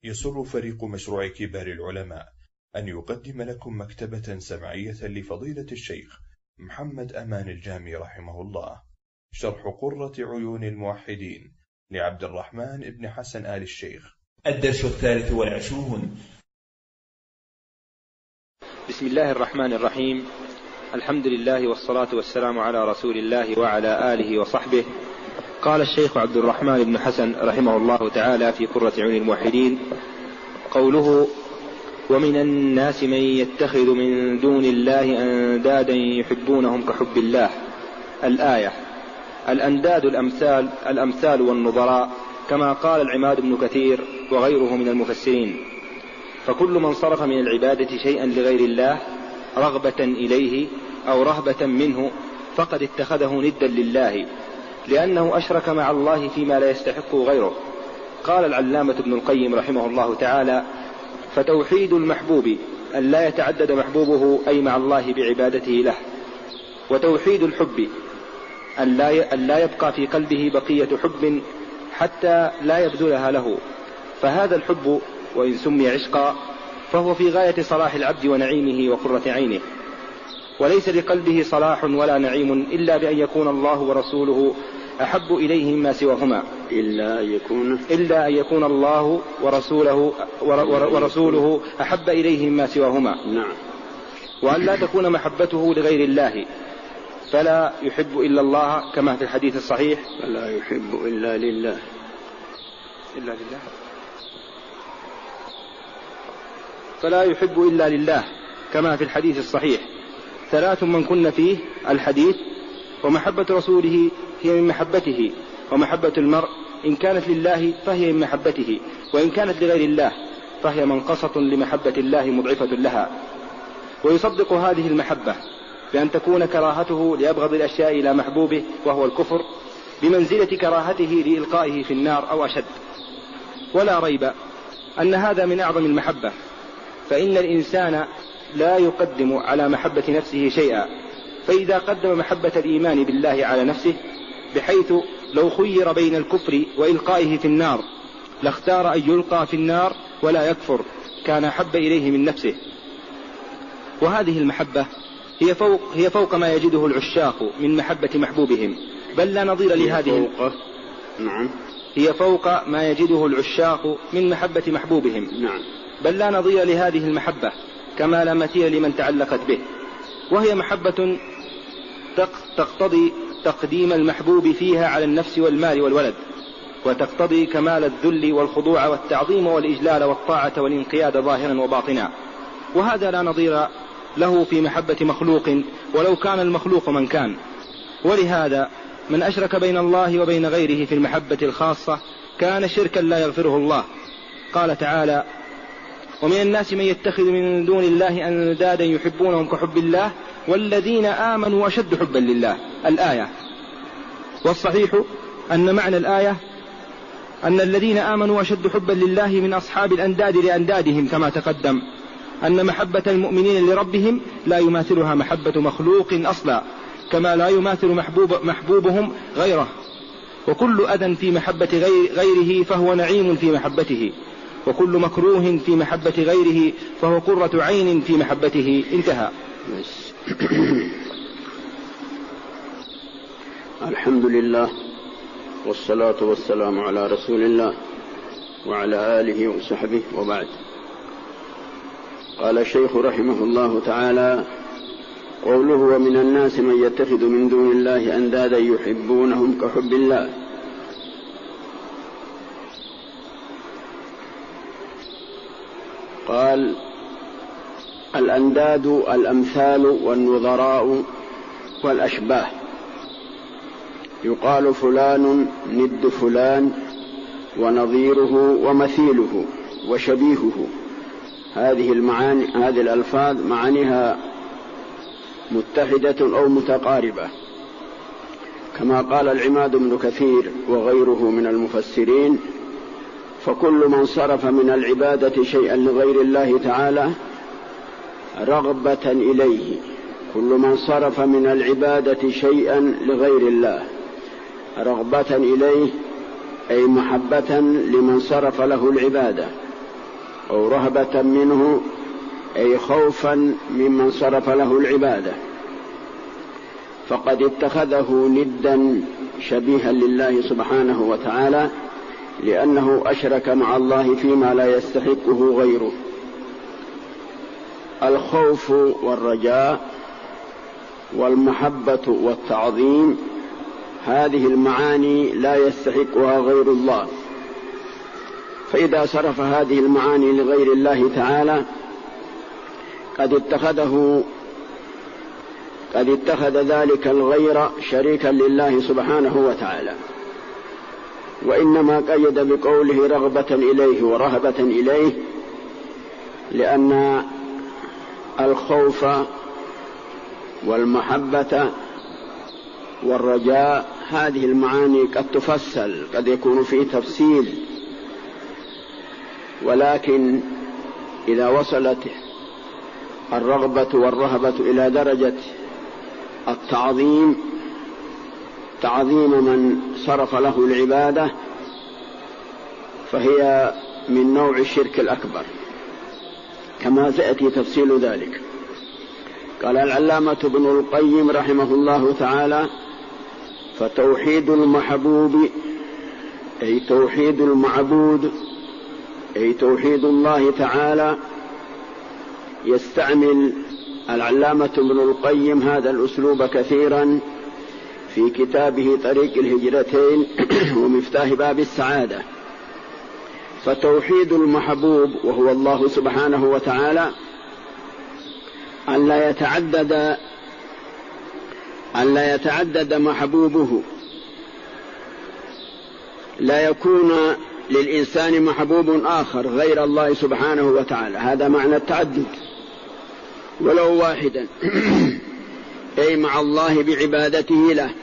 يسر فريق مشروع كبار العلماء أن يقدم لكم مكتبة سمعية لفضيلة الشيخ محمد أمان الجامي رحمه الله، شرح قرة عيون الموحدين لعبد الرحمن بن حسن آل الشيخ. الدرس 23. بسم الله الرحمن الرحيم. الحمد لله والصلاة والسلام على رسول الله وعلى آله وصحبه. قال الشيخ عبد الرحمن بن حسن رحمه الله تعالى في قرة عيون الموحدين: قوله: ومن الناس من يتخذ من دون الله أندادا يحبونهم كحب الله. الآية. الأنداد الأمثال والنظراء، كما قال العماد بن كثير وغيره من المفسرين. فكل من صرف من العبادة شيئا لغير الله رغبة إليه أو رهبة منه فقد اتخذه ندا لله، لأنه أشرك مع الله فيما لا يستحق غيره. قال العلامة ابن القيم رحمه الله تعالى: فتوحيد المحبوب أن لا يتعدد محبوبه أي مع الله بعبادته له، وتوحيد الحب أن لا يبقى في قلبه بقية حب حتى لا يبذلها له. فهذا الحب وإن سمي عشقا فهو في غاية صلاح العبد ونعيمه وقرة عينه، وليس لقلبه صلاح ولا نعيم إلا بأن يكون الله ورسوله أحب إليه مما سواهما، إلا أن يكون الله ورسوله أحب إليه مما سواهما. نعم. وأن لا تكون محبته لغير الله، فلا يحب إلا الله كما في الحديث الصحيح: فلا يحب إلا لله فلا يحب إلا لله كما في الحديث الصحيح: ثلاث من كن فيه الحديث، ومحبة رسوله هي من محبته، ومحبة المرء إن كانت لله فهي من محبته، وإن كانت لغير الله فهي منقصة لمحبة الله مضعفة لها. ويصدق هذه المحبة بأن تكون كراهته لأبغض الأشياء إلى محبوبه وهو الكفر بمنزلة كراهته لإلقائه في النار أو أشد. ولا ريب أن هذا من أعظم المحبة، فإن الإنسان لا يقدم على محبة نفسه شيئا، فإذا قدم محبة الإيمان بالله على نفسه، بحيث لو خير بين الكفر وإلقائه في النار لاختار أن يلقى في النار ولا يكفر، كان أحب إليه من نفسه. وهذه المحبة هي فوق ما يجده العشاق من محبة محبوبهم، بل لا نظير لهذه. نعم. هي فوق ما يجده العشاق من محبة محبوبهم. نعم. بل لا نظير لهذه المحبة، كما لا مثيل لمن تعلقت به. وهي محبة تقتضي تقديم المحبوب فيها على النفس والمال والولد، وتقتضي كمال الذل والخضوع والتعظيم والإجلال والطاعة والانقياد ظاهرا وباطنا. وهذا لا نظير له في محبة مخلوق ولو كان المخلوق من كان. ولهذا من أشرك بين الله وبين غيره في المحبة الخاصة كان شركا لا يغفره الله. قال تعالى: ومن الناس من يتخذ من دون الله أندادا يحبونهم كحب الله والذين آمنوا أشد حبا لله. الآية. والصحيح أن معنى الآية أن الذين آمنوا أشد حبا لله من أصحاب الأنداد لأندادهم، كما تقدم أن محبة المؤمنين لربهم لا يماثلها محبة مخلوق أصلا، كما لا يماثل محبوبهم غيره. وكل أذى في محبة غيره فهو نعيم في محبته، وكل مكروه في محبة غيره فهو قرة عين في محبته. انتهى. الحمد لله والصلاة والسلام على رسول الله وعلى آله وصحبه، وبعد. قال الشيخ رحمه الله تعالى: قوله: ومن الناس من يتخذ من دون الله أندادا يحبونهم كحب الله. قال: الأنداد الأمثال والنظراء والأشباه. يقال فلان ند فلان ونظيره ومثيله وشبيهه. هذه الألفاظ معانيها متحدة أو متقاربة، كما قال العماد بن كثير وغيره من المفسرين: فكل من صرف من العبادة شيئا لغير الله تعالى رغبة إليه. كل من صرف من العبادة شيئا لغير الله رغبة إليه أي محبة لمن صرف له العبادة، أو رهبة منه أي خوفا ممن صرف له العبادة، فقد اتخذه ندا شبيها لله سبحانه وتعالى، لأنه أشرك مع الله فيما لا يستحقه غيره. الخوف والرجاء والمحبة والتعظيم هذه المعاني لا يستحقها غير الله، فإذا صرف هذه المعاني لغير الله تعالى قد اتخذ ذلك الغير شريكا لله سبحانه وتعالى. وإنما قيد بقوله رغبة إليه ورهبة إليه، لأن الخوف والمحبة والرجاء هذه المعاني قد تفصل، قد يكون فيه تفصيل، ولكن إذا وصلت الرغبة والرهبة إلى درجة التعظيم، تعظيم من صرف له العبادة، فهي من نوع الشرك الأكبر كما سيأتي تفصيل ذلك. قال العلامة ابن القيم رحمه الله تعالى: فتوحيد المحبوب أي توحيد المعبود أي توحيد الله تعالى. يستعمل العلامة ابن القيم هذا الأسلوب كثيرا في كتابه طريق الهجرتين ومفتاح باب السعادة. فتوحيد المحبوب وهو الله سبحانه وتعالى أن لا يتعدد محبوبه، لا يكون للإنسان محبوب آخر غير الله سبحانه وتعالى، هذا معنى التعدد، ولو واحدا أي مع الله بعبادته له.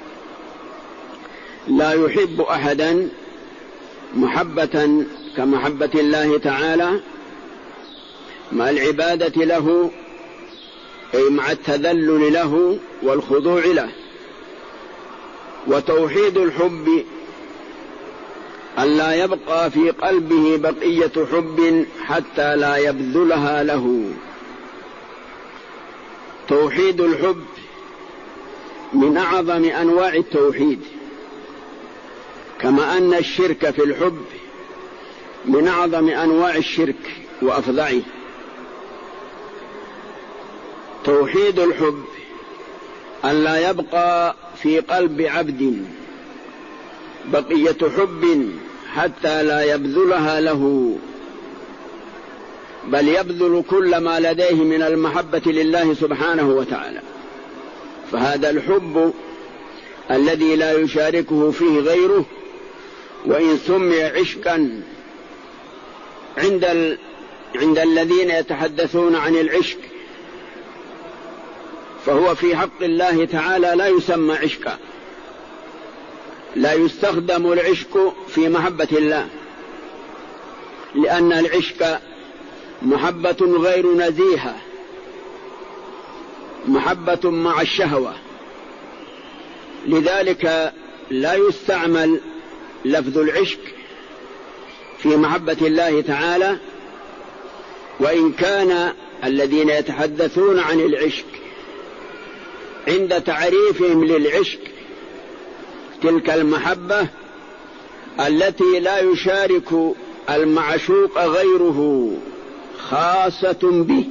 لا يحب أحدا محبة كمحبة الله تعالى مع العبادة له، أي مع التذلل له والخضوع له. وتوحيد الحب أن لا يبقى في قلبه بقية حب حتى لا يبذلها له. توحيد الحب من أعظم أنواع التوحيد، كما أن الشرك في الحب من أعظم أنواع الشرك وأفظعه. توحيد الحب أن لا يبقى في قلب عبد بقية حب حتى لا يبذلها له، بل يبذل كل ما لديه من المحبة لله سبحانه وتعالى. فهذا الحب الذي لا يشاركه فيه غيره، وإن سمي عشقا عند الذين يتحدثون عن العشق، فهو في حق الله تعالى لا يسمى عشقا، لا يستخدم العشق في محبة الله، لأن العشق محبة غير نزيهة، محبة مع الشهوة، لذلك لا يستعمل لفظ العشق في محبة الله تعالى. وإن كان الذين يتحدثون عن العشق عند تعريفهم للعشق تلك المحبة التي لا يشارك المعشوق غيره خاصة به،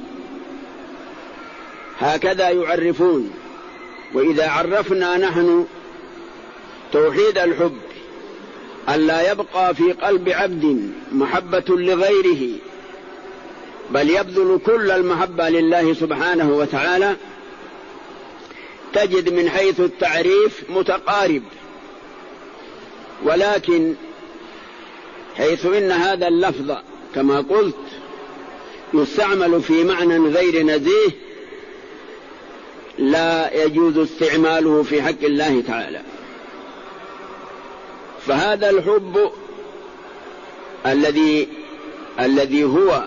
هكذا يعرفون. وإذا عرفنا نحن توحيد الحب أن لا يبقى في قلب عبد محبة لغيره، بل يبذل كل المحبة لله سبحانه وتعالى، تجد من حيث التعريف متقارب، ولكن حيث إن هذا اللفظ كما قلت يستعمل في معنى غير نزيه، لا يجوز استعماله في حق الله تعالى. فهذا الحب الذي هو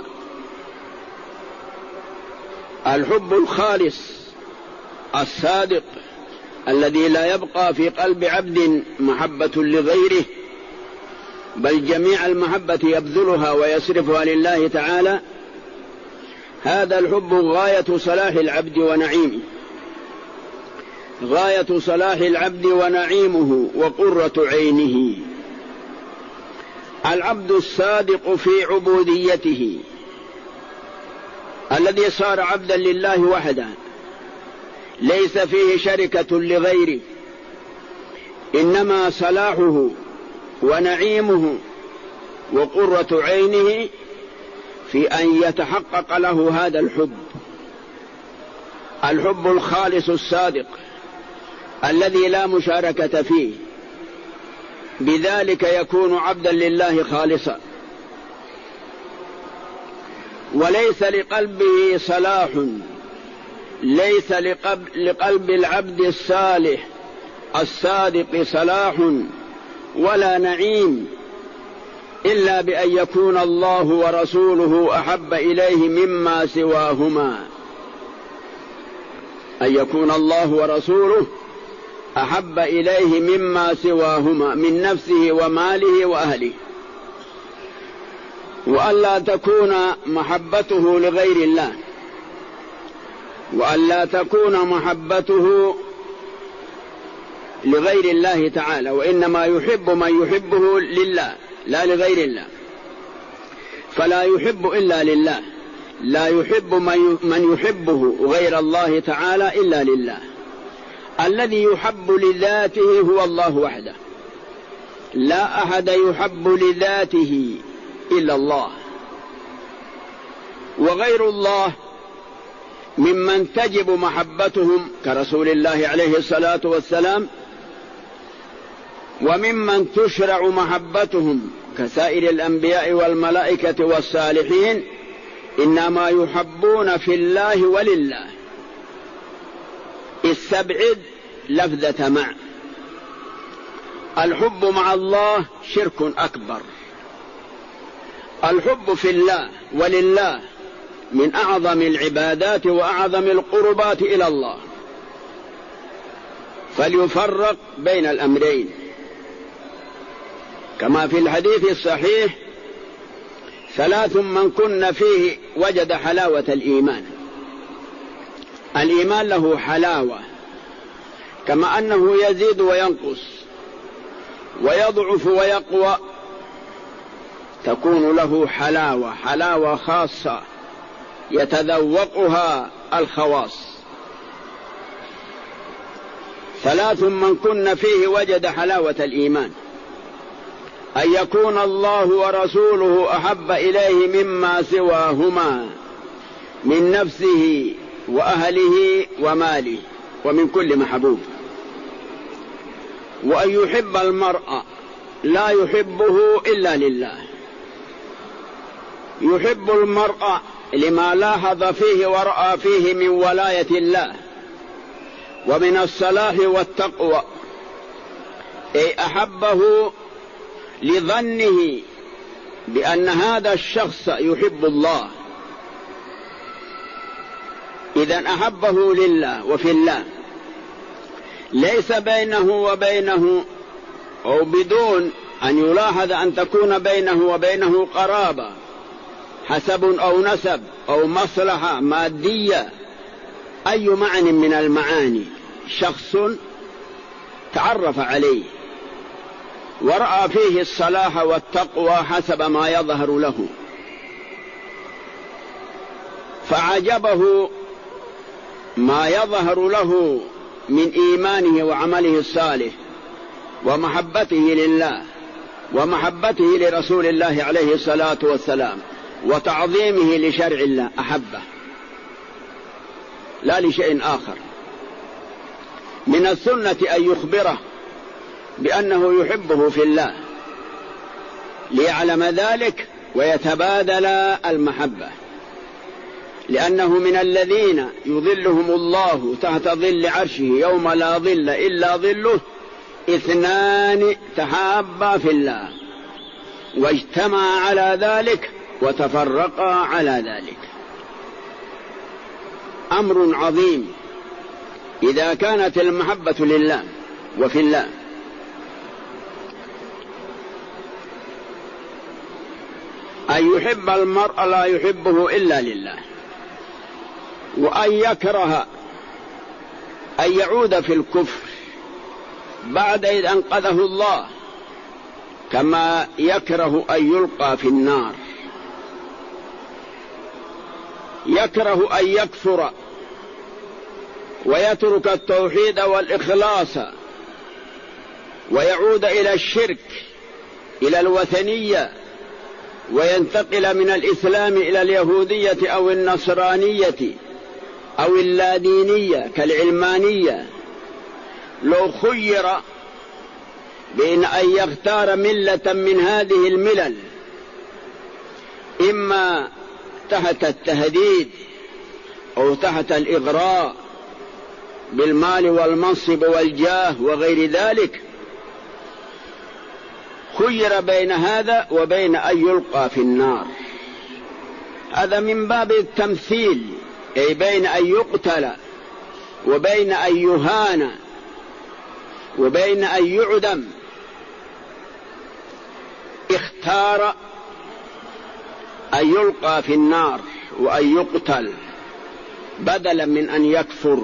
الحب الخالص الصادق الذي لا يبقى في قلب عبد محبة لغيره، بل جميع المحبة يبذلها ويصرفها لله تعالى، هذا الحب غاية صلاح العبد ونعيمه، غاية صلاح العبد ونعيمه وقرة عينه. العبد الصادق في عبوديته الذي صار عبدا لله وحده، ليس فيه شركة لغيره، إنما صلاحه ونعيمه وقرة عينه في أن يتحقق له هذا الحب الخالص الصادق الذي لا مشاركة فيه، بذلك يكون عبدا لله خالصا. وليس لقلبه صلاح، ليس لقلب العبد الصالح الصادق صلاح ولا نعيم إلا بأن يكون الله ورسوله أحب إليه مما سواهما، أن يكون الله ورسوله أحب إليه مما سواهما من نفسه وماله وأهله، وألا تكون محبته لغير الله، وألا تكون محبته لغير الله تعالى، وإنما يحب من يحبه لله لا لغير الله، فلا يحب إلا لله، لا يحب من يحبه غير الله تعالى إلا لله. الذي يحب لذاته هو الله وحده، لا أحد يحب لذاته إلا الله، وغير الله ممن تجب محبتهم كرسول الله عليه الصلاة والسلام، وممن تشرع محبتهم كسائر الأنبياء والملائكة والصالحين، إنما يحبون في الله ولله. استبعد لفظة مع. الحب مع الله شرك أكبر. الحب في الله ولله من أعظم العبادات وأعظم القربات إلى الله، فليفرق بين الأمرين، كما في الحديث الصحيح: 3 من كن فيه وجد حلاوة الإيمان. الإيمان له حلاوة، كما أنه يزيد وينقص ويضعف ويقوى، تكون له حلاوة خاصة يتذوقها الخواص. 3 من كن فيه وجد حلاوة الإيمان: أن يكون الله ورسوله أحب إليه مما سواهما من نفسه وأهله وماله ومن كل محبوب، وأن يحب المرء لا يحبه إلا لله. يحب المرء لما لاحظ فيه ورأى فيه من ولاية الله ومن الصلاح والتقوى، أي أحبه لظنه بأن هذا الشخص يحب الله، إذن أحبه لله وفي الله، ليس بينه وبينه أو بدون أن يلاحظ أن تكون بينه وبينه قرابة، حسب أو نسب أو مصلحة مادية، أي معنى من المعاني. شخص تعرف عليه ورأى فيه الصلاح والتقوى حسب ما يظهر له، فعجبه ما يظهر له من إيمانه وعمله الصالح ومحبته لله ومحبته لرسول الله عليه الصلاة والسلام وتعظيمه لشرع الله، أحبه لا لشيء آخر. من السنة أن يخبره بأنه يحبه في الله ليعلم ذلك ويتبادل المحبة، لأنه من الذين يظلهم الله تحت ظل عرشه يوم لا ظل إلا ظله: 2 تحابا في الله واجتمعا على ذلك وتفرقا على ذلك. أمر عظيم إذا كانت المحبة لله وفي الله. أن يحب المرء لا يحبه إلا لله، وأن يكره أن يعود في الكفر بعد إذ أنقذه الله، كما يكره أن يلقى في النار. يكره أن يكفر ويترك التوحيد والإخلاص ويعود إلى الشرك، إلى الوثنية، وينتقل من الإسلام إلى اليهودية أو النصرانية أو اللادينية كالعلمانية. لو خير بين أن يختار ملة من هذه الملل، إما تحت التهديد أو تحت الإغراء بالمال والمنصب والجاه وغير ذلك، خير بين هذا وبين أن يلقى في النار. هذا من باب التمثيل، أي بين أن يقتل وبين أن يهان وبين أن يعدم. اختار أن يلقى في النار وأن يقتل بدلا من أن يكفر،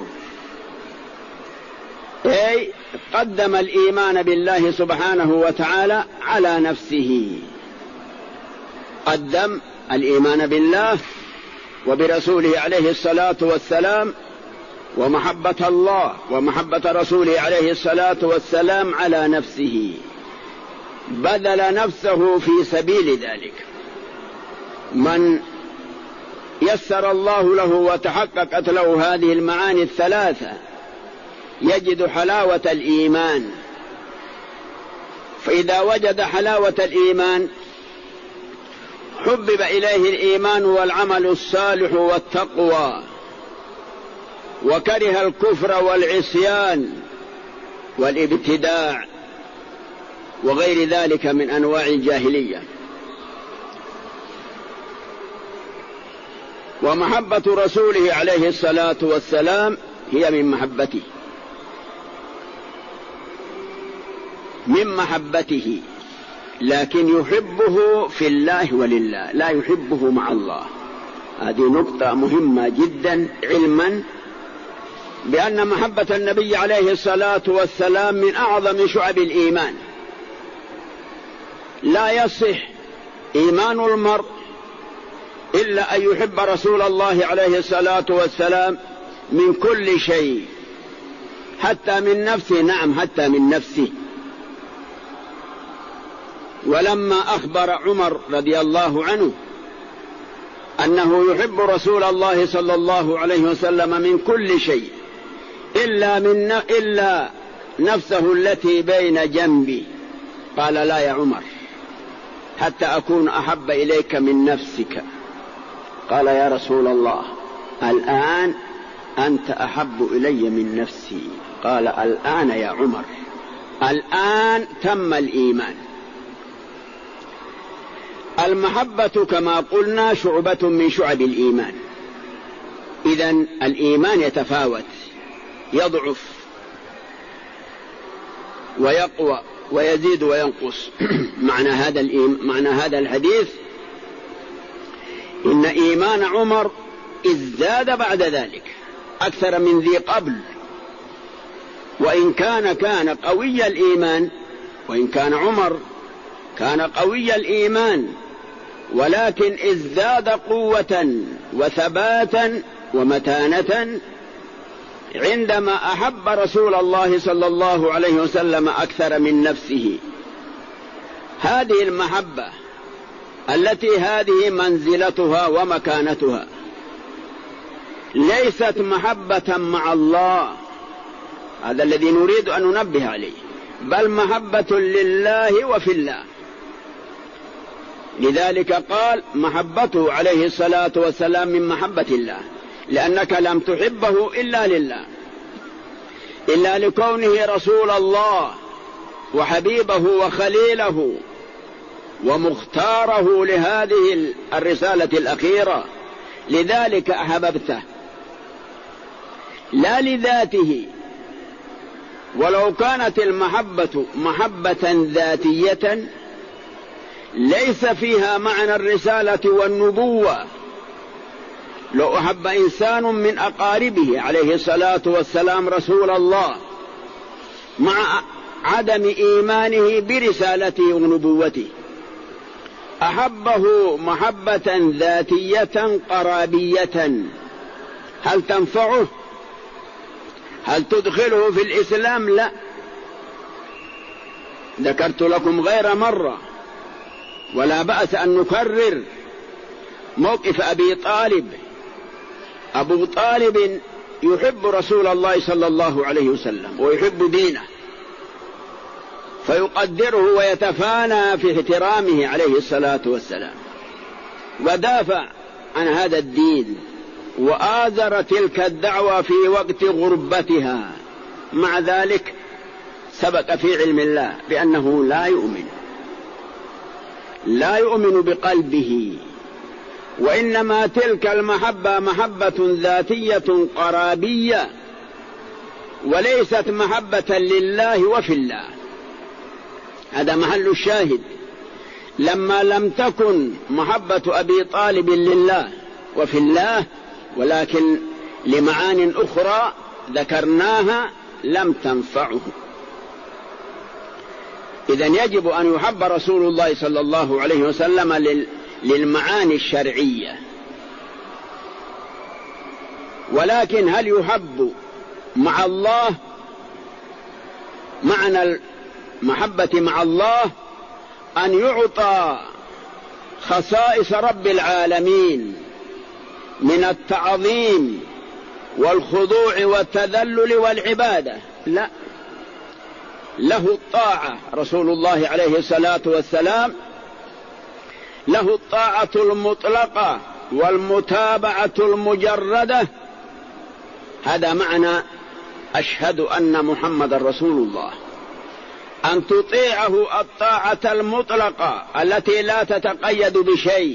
أي قدم الإيمان بالله سبحانه وتعالى على نفسه. قدم الإيمان بالله وبرسوله عليه الصلاة والسلام ومحبة الله ومحبة رسوله عليه الصلاة والسلام على نفسه، بذل نفسه في سبيل ذلك. من يسر الله له وتحققت له هذه المعاني الثلاثة يجد حلاوة الإيمان، فإذا وجد حلاوة الإيمان حبب إليه الإيمان والعمل الصالح والتقوى، وكره الكفر والعصيان والابتداع وغير ذلك من أنواع الجاهلية. ومحبة رسوله عليه الصلاة والسلام هي من محبته، من محبته، لكن يحبه في الله ولله، لا يحبه مع الله. هذه نقطة مهمة جدا، علما بأن محبة النبي عليه الصلاة والسلام من أعظم شعب الإيمان. لا يصح إيمان المرء إلا أن يحب رسول الله عليه الصلاة والسلام من كل شيء، حتى من نفسه. نعم، حتى من نفسه. ولما أخبر عمر رضي الله عنه أنه يحب رسول الله صلى الله عليه وسلم من كل شيء إلا نفسه التي بين جنبي، قال: لا يا عمر، حتى أكون أحب إليك من نفسك. قال: يا رسول الله، الآن أنت أحب إلي من نفسي. قال: الآن يا عمر، الآن تم الإيمان. المحبة كما قلنا شعبة من شعب الإيمان. إذن الإيمان يتفاوت، يضعف ويقوى ويزيد وينقص. معنى هذا الحديث إن إيمان عمر ازداد بعد ذلك أكثر من ذي قبل، وإن كان قوي الإيمان، وإن كان عمر كان قوي الإيمان، ولكن ازداد قوة وثباتا ومتانة عندما أحب رسول الله صلى الله عليه وسلم أكثر من نفسه. هذه المحبة التي هذه منزلتها ومكانتها ليست محبة مع الله، هذا الذي نريد أن ننبه عليه، بل محبة لله وفي الله. لذلك قال: محبته عليه الصلاة والسلام من محبة الله، لأنك لم تحبه إلا لله، إلا لكونه رسول الله وحبيبه وخليله ومختاره لهذه الرسالة الأخيرة، لذلك أحببته لا لذاته. ولو كانت المحبة محبة ذاتية ليس فيها معنى الرسالة والنبوة. لو أحب إنسان من أقاربه عليه الصلاة والسلام رسول الله مع عدم إيمانه برسالته ونبوته، أحبه محبة ذاتية قرابية، هل تنفعه؟ هل تدخله في الإسلام؟ لا. ذكرت لكم غير مرة ولا بأس أن نكرر موقف أبي طالب. أبو طالب يحب رسول الله صلى الله عليه وسلم ويحب دينه، فيقدره ويتفانى في احترامه عليه الصلاة والسلام، ودافع عن هذا الدين وآزر تلك الدعوة في وقت غربتها. مع ذلك سبق في علم الله بأنه لا يؤمن بقلبه، وإنما تلك المحبة محبة ذاتية قرابية وليست محبة لله وفي الله. هذا محل الشاهد. لما لم تكن محبة أبي طالب لله وفي الله ولكن لمعان أخرى ذكرناها لم تنفعه. إذن يجب أن يحب رسول الله صلى الله عليه وسلم للمعاني الشرعية، ولكن هل يحب مع الله؟ معنى المحبة مع الله أن يعطى خصائص رب العالمين من التعظيم والخضوع والتذلل والعبادة. لا، له الطاعة رسول الله عليه الصلاة والسلام، له الطاعة المطلقة والمتابعة المجردة. هذا معنى أشهد أن محمد رسول الله، أن تطيعه الطاعة المطلقة التي لا تتقيد بشيء،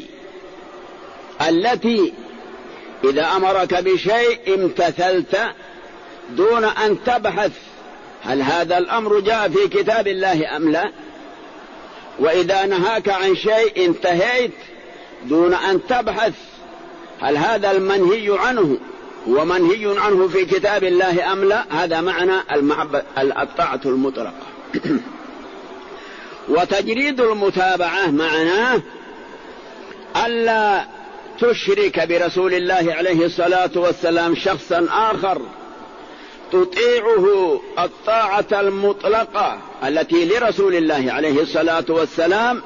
التي إذا أمرك بشيء امتثلت دون أن تبحث هل هذا الأمر جاء في كتاب الله أم لا، وإذا نهاك عن شيء انتهيت دون أن تبحث هل هذا المنهي عنه هو منهي عنه في كتاب الله أم لا. هذا معنى المحبة الطاعة المطلقة. وتجريد المتابعة معناه ألا تشرك برسول الله عليه الصلاة والسلام شخصا آخر تطيعه الطاعة المطلقة التي لرسول الله عليه الصلاة والسلام،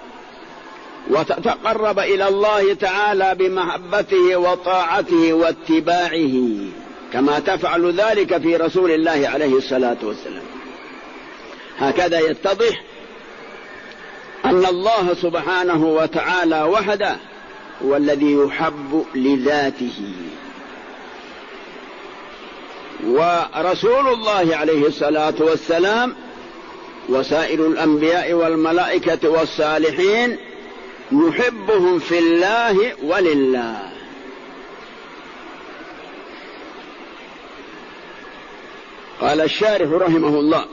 وتتقرب إلى الله تعالى بمحبته وطاعته واتباعه كما تفعل ذلك في رسول الله عليه الصلاة والسلام. هكذا يتضح أن الله سبحانه وتعالى وحده هو الذي يحب لذاته، ورسول الله عليه الصلاة والسلام وسائر الأنبياء والملائكة والصالحين نحبهم في الله ولله. قال الشارح رحمه الله: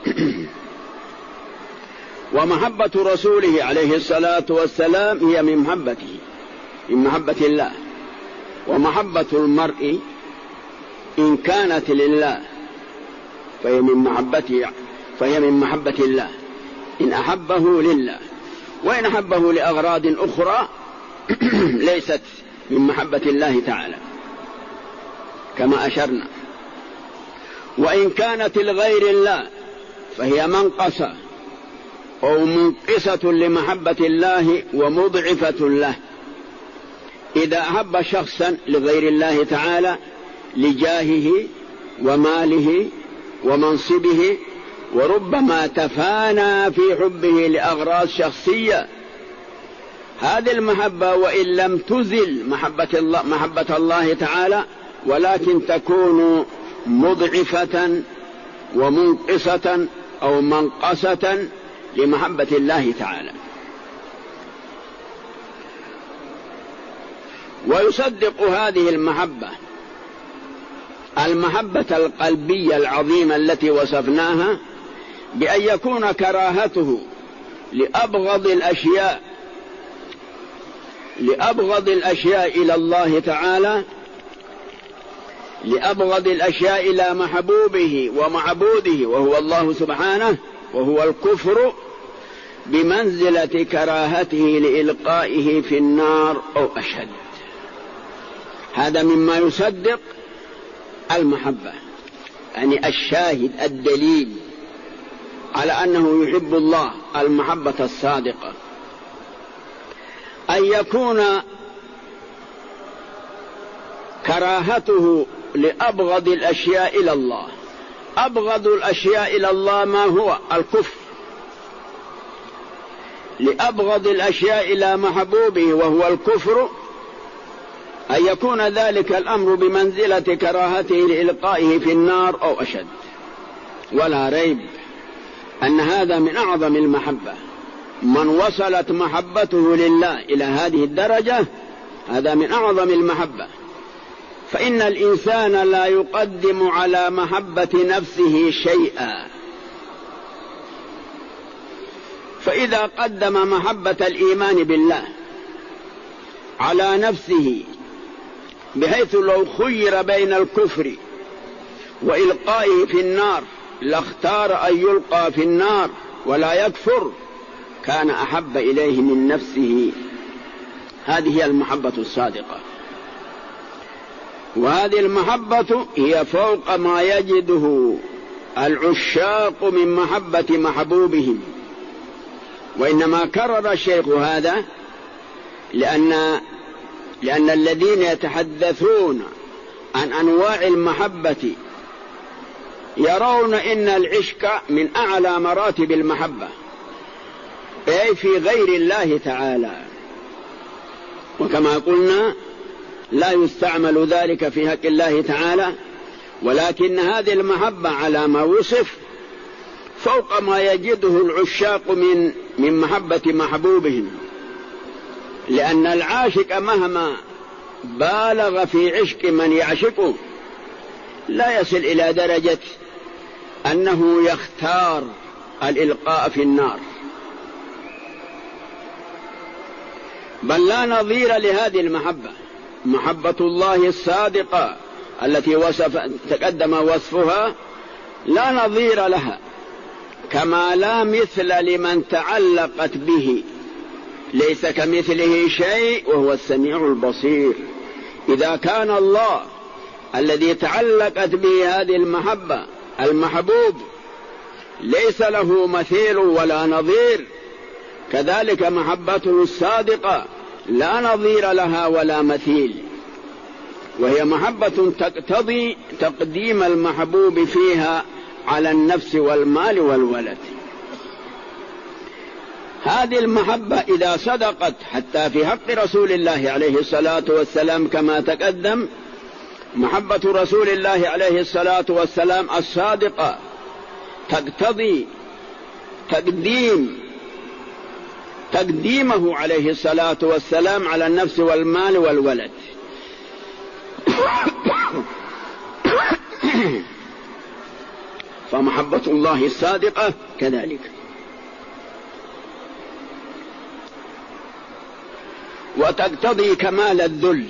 ومحبة رسوله عليه الصلاة والسلام هي من محبته، من محبة الله. ومحبة المرء إن كانت لله فهي من محبة الله إن أحبه لله، وإن أحبه لأغراض أخرى ليست من محبة الله تعالى كما أشرنا. وإن كانت لغير الله فهي منقصة أو منقصة لمحبة الله ومضعفة له. إذا أحب شخصا لغير الله تعالى لجاهه وماله ومنصبه، وربما تفانى في حبه لأغراض شخصية، هذه المحبة وإن لم تزل محبة الله تعالى ولكن تكون مضعفة ومنقصة أو منقصة لمحبة الله تعالى. ويصدق هذه المحبة القلبية العظيمة التي وصفناها بأن يكون كراهته لأبغض الأشياء لأبغض الأشياء إلى الله تعالى، لأبغض الأشياء إلى محبوبه ومعبوده وهو الله سبحانه، وهو الكفر، بمنزلة كراهته لإلقائه في النار أو أشد. هذا مما يصدق المحبة، يعني الشاهد الدليل على أنه يحب الله، المحبة الصادقة، أن يكون كراهته لأبغض الأشياء إلى الله. أبغض الأشياء إلى الله ما هو؟ الكفر. لأبغض الأشياء إلى محبوبه وهو الكفر، أن يكون ذلك الأمر بمنزلة كراهته لإلقائه في النار أو أشد. ولا ريب أن هذا من أعظم المحبة. من وصلت محبته لله إلى هذه الدرجة هذا من أعظم المحبة. فإن الإنسان لا يقدم على محبة نفسه شيئا، فإذا قدم محبة الإيمان بالله على نفسه، بحيث لو خير بين الكفر وإلقائه في النار لاختار أن يلقى في النار ولا يكفر، كان أحب إليه من نفسه. هذه هي المحبة الصادقة. وهذه المحبة هي فوق ما يجده العشاق من محبة محبوبهم. وإنما كرر الشيخ هذا لأن الذين يتحدثون عن أنواع المحبة يرون إن العشق من أعلى مراتب المحبة، أي في غير الله تعالى. وكما قلنا لا يستعمل ذلك في حق الله تعالى، ولكن هذه المحبة على ما وصف فوق ما يجده العشاق من محبة محبوبهم. لأن العاشق مهما بالغ في عشق من يعشقه لا يصل إلى درجة أنه يختار الإلقاء في النار، بل لا نظير لهذه المحبة. محبة الله الصادقة التي تقدم وصفها لا نظير لها، كما لا مثل لمن تعلقت به، ليس كمثله شيء وهو السميع البصير. إذا كان الله الذي تعلقت به هذه المحبة المحبوب ليس له مثيل ولا نظير، كذلك محبته الصادقة لا نظير لها ولا مثيل، وهي محبة تقتضي تقديم المحبوب فيها على النفس والمال والولد. هذه المحبة إذا صدقت حتى في حق رسول الله عليه الصلاة والسلام كما تقدم، محبة رسول الله عليه الصلاة والسلام الصادقة تقتضي تقديمه عليه الصلاة والسلام على النفس والمال والولد. فمحبة الله الصادقة كذلك. وتقتضي كمال الذل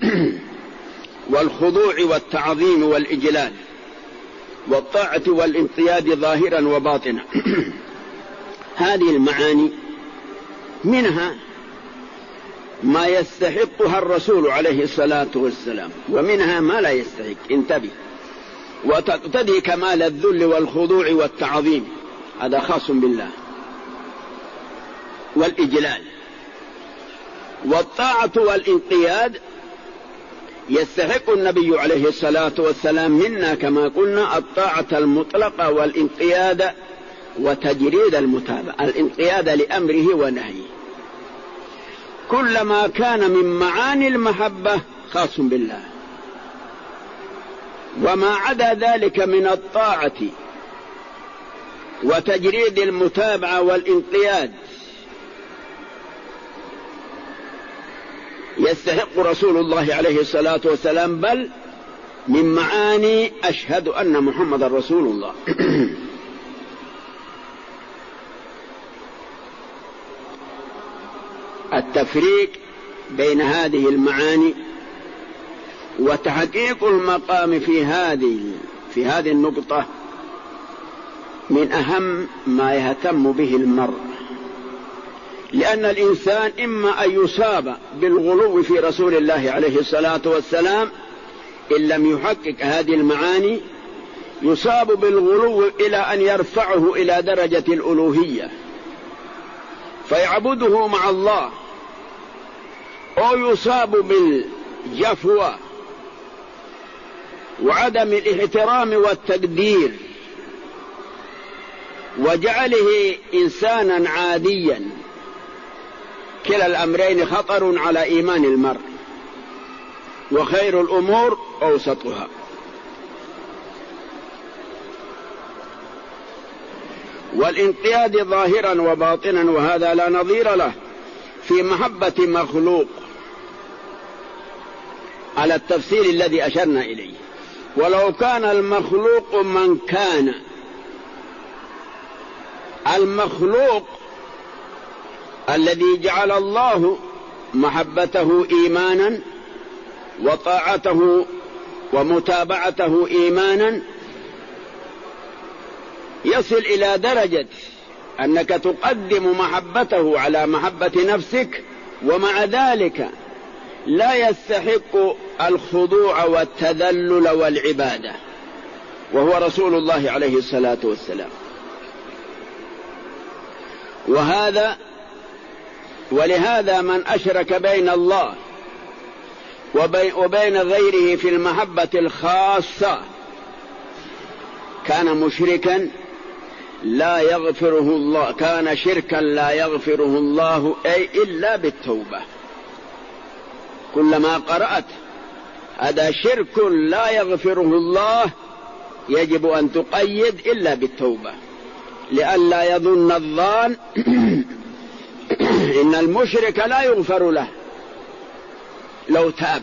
والخضوع والتعظيم والإجلال والطاعة والانقياد ظاهرا وباطنا. هذه المعاني منها ما يستحقها الرسول عليه الصلاة والسلام، ومنها ما لا يستحق. انتبه. وتقتضي كمال الذل والخضوع والتعظيم، هذا خاص بالله، والإجلال. والطاعة والانقياد يستحق النبي عليه الصلاة والسلام منا كما قلنا الطاعة المطلقة والانقياد وتجريد المتابعة، الانقياد لأمره ونهيه. كل ما كان من معاني المحبة خاص بالله، وما عدا ذلك من الطاعة وتجريد المتابعة والانقياد يستحق رسول الله عليه الصلاة والسلام، بل من معاني أشهد أن محمد رسول الله. التفريق بين هذه المعاني، وتحقيق المقام في هذه النقطة من أهم ما يهتم به المرء، لأن الإنسان إما أن يصاب بالغلو في رسول الله عليه الصلاة والسلام إن لم يحقق هذه المعاني، يصاب بالغلو إلى أن يرفعه إلى درجة الألوهية فيعبده مع الله، أو يصاب بالجفوة وعدم الاحترام والتقدير وجعله إنسانا عاديا. كلا الأمرين خطر على إيمان المرء، وخير الأمور أوسطها. والانقياد ظاهرا وباطنا، وهذا لا نظير له في محبة مخلوق على التفصيل الذي أشرنا إليه. ولو كان المخلوق من كان، المخلوق الذي جعل الله محبته إيمانا وطاعته ومتابعته إيمانا، يصل إلى درجة أنك تقدم محبته على محبة نفسك، ومع ذلك لا يستحق الخضوع والتذلل والعبادة، وهو رسول الله عليه الصلاة والسلام. ولهذا من أشرك بين الله وبين غيره في المحبة الخاصة كان مشركا لا يغفره الله، كان شركا لا يغفره الله أي إلا بالتوبة. كلما قرأت هذا شرك لا يغفره الله يجب أن تقيد إلا بالتوبة، لئلا يظن الظان إن المشرك لا يغفر له لو تاب،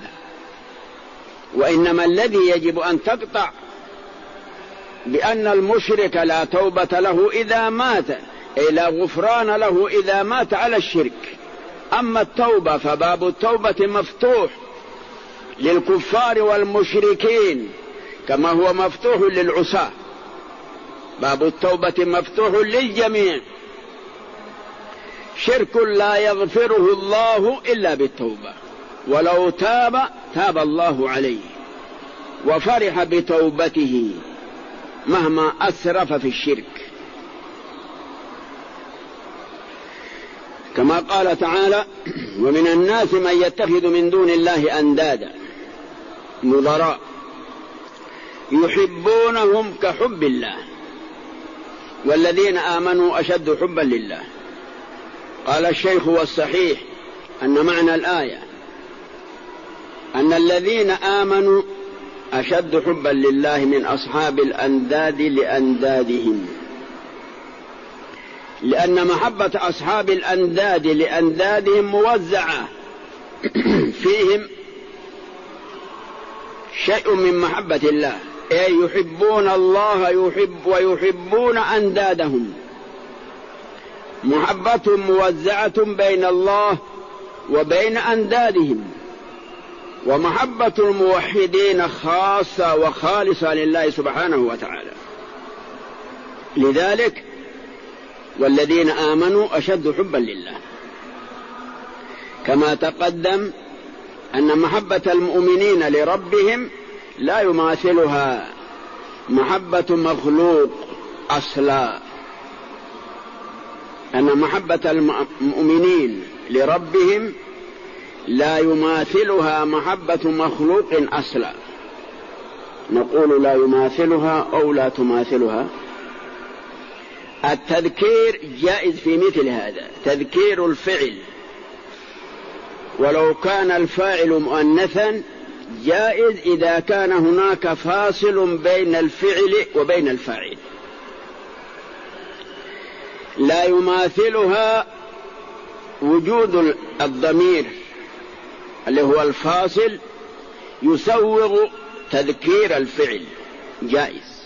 وإنما الذي يجب أن تقطع بأن المشرك لا توبة له إذا مات، أي لا غفران له إذا مات على الشرك. أما التوبة فباب التوبة مفتوح للكفار والمشركين كما هو مفتوح للعصاة، باب التوبة مفتوح للجميع. شرك لا يغفره الله إلا بالتوبة، ولو تاب الله عليه وفرح بتوبته مهما أسرف في الشرك. كما قال تعالى: ومن الناس من يتخذ من دون الله أندادا نظراء يحبونهم كحب الله والذين آمنوا أشد حبا لله. قال الشيخ والصحيح أن معنى الآية أن الذين آمنوا أشد حبا لله من أصحاب الأنداد لأندادهم، لأن محبة أصحاب الأنداد لأندادهم موزعة فيهم شيء من محبة الله، أي يحبون الله ويحبون أندادهم، محبة موزعة بين الله وبين أندادهم. ومحبة الموحدين خاصة وخالصة لله سبحانه وتعالى. لذلك والذين آمنوا أشد حبا لله. كما تقدم أن محبة المؤمنين لربهم لا يماثلها محبة مخلوق أصلا، أن محبة المؤمنين لربهم لا يماثلها محبة مخلوق أصلا. نقول لا يماثلها أو لا تماثلها. التذكير جائز في مثل هذا، تذكير الفعل ولو كان الفاعل مؤنثا جائز إذا كان هناك فاصل بين الفعل وبين الفاعل. لا يماثلها وجود الضمير اللي هو الفاصل يسوغ تذكير الفعل، جائز.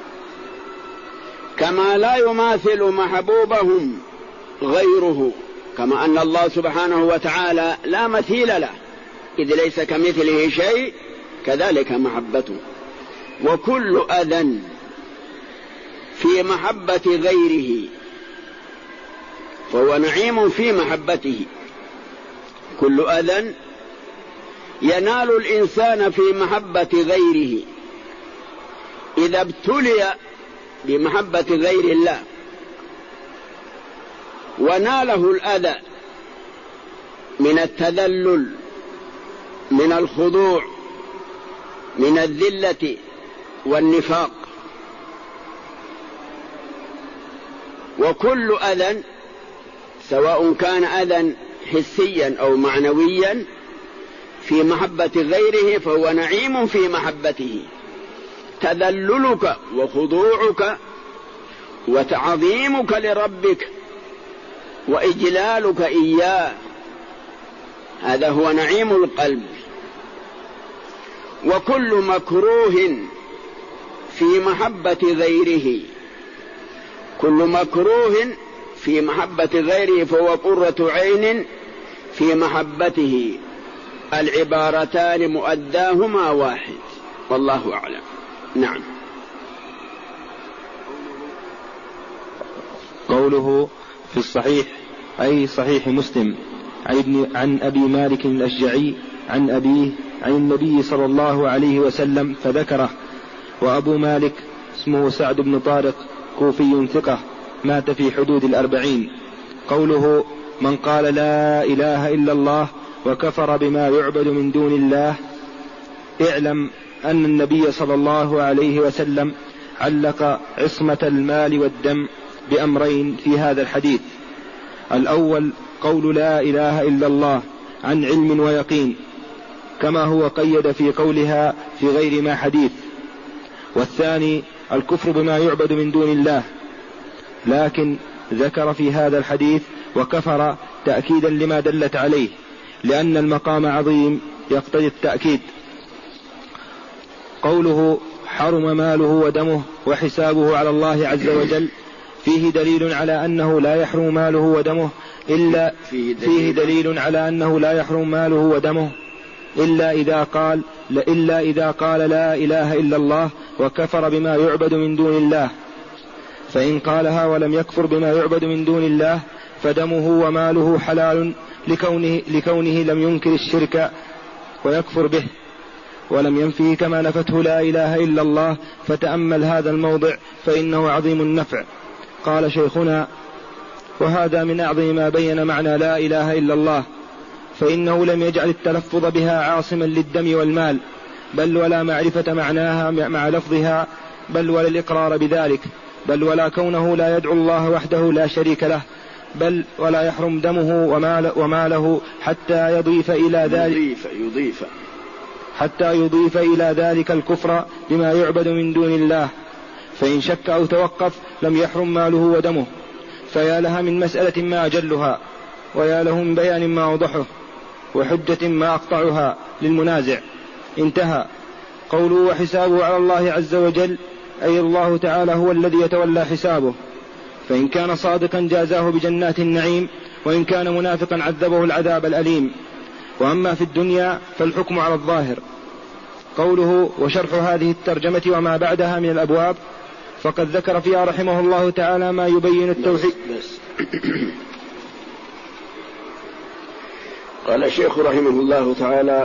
كما لا يماثل محبوبهم غيره كما أن الله سبحانه وتعالى لا مثيل له إذ ليس كمثله شيء، كذلك محبته. وكل أذى في محبة غيره فهو نعيم في محبته. كل أذى ينال الإنسان في محبة غيره إذا ابتلي بمحبة غير الله وناله الأذى من التذلل، من الخضوع، من الذلة والنفاق. وكل أذى سواء كان أذى حسيا أو معنويا في محبة غيره فهو نعيم في محبته. تذللك وخضوعك وتعظيمك لربك وإجلالك إياه، هذا هو نعيم القلب. وكل مكروه في محبة غيره، كل مكروه في محبة غيره فهو قرة عين في محبته. العبارتان مؤداهما واحد، والله أعلم. نعم. قوله في الصحيح أي صحيح مسلم عن أبي مالك الأشجعي عن أبيه عن النبي صلى الله عليه وسلم فذكره. وأبو مالك اسمه سعد بن طارق كوفي ثقة مات في حدود 40. قوله من قال لا إله إلا الله وكفر بما يعبد من دون الله، اعلم أن النبي صلى الله عليه وسلم علق عصمة المال والدم بأمرين في هذا الحديث. الأول قول لا إله إلا الله عن علم ويقين، كما هو قيد في قولها في غير ما حديث. والثاني الكفر بما يعبد من دون الله، لكن ذكر في هذا الحديث وكفر تأكيدا لما دلت عليه، لأن المقام عظيم يقتضي التأكيد. قوله حرم ماله ودمه وحسابه على الله عز وجل فيه دليل على أنه لا يحرم ماله ودمه إلا إذا قال لا إله إلا الله وكفر بما يعبد من دون الله. فإن قالها ولم يكفر بما يعبد من دون الله فدمه وماله حلال لكونه لم ينكر الشرك ويكفر به ولم ينفيه كما نفته لا إله إلا الله. فتأمل هذا الموضع فإنه عظيم النفع. قال شيخنا وهذا من أعظم ما بين معنى لا إله إلا الله، فإنه لم يجعل التلفظ بها عاصما للدم والمال، بل ولا معرفة معناها مع لفظها، بل ولا الإقرار بذلك، بل ولا كونه لا يدعو الله وحده لا شريك له، بل ولا يحرم دمه وماله حتى يضيف إلى ذلك الكفر بما يعبد من دون الله. فإن شك أو توقف لم يحرم ماله ودمه. فيا لها من مسألة ما أجلها، ويا له من بيان ما أوضحه، وحجة ما أقطعها للمنازع. انتهى. قوله وحسابه على الله عز وجل أي الله تعالى هو الذي يتولى حسابه، فإن كان صادقا جازاه بجنات النعيم، وإن كان منافقا عذبه العذاب الأليم. وأما في الدنيا فالحكم على الظاهر. قوله وشرح هذه الترجمة وما بعدها من الأبواب، فقد ذكر فيها رحمه الله تعالى ما يبين التوحيد. قال الشيخ رحمه الله تعالى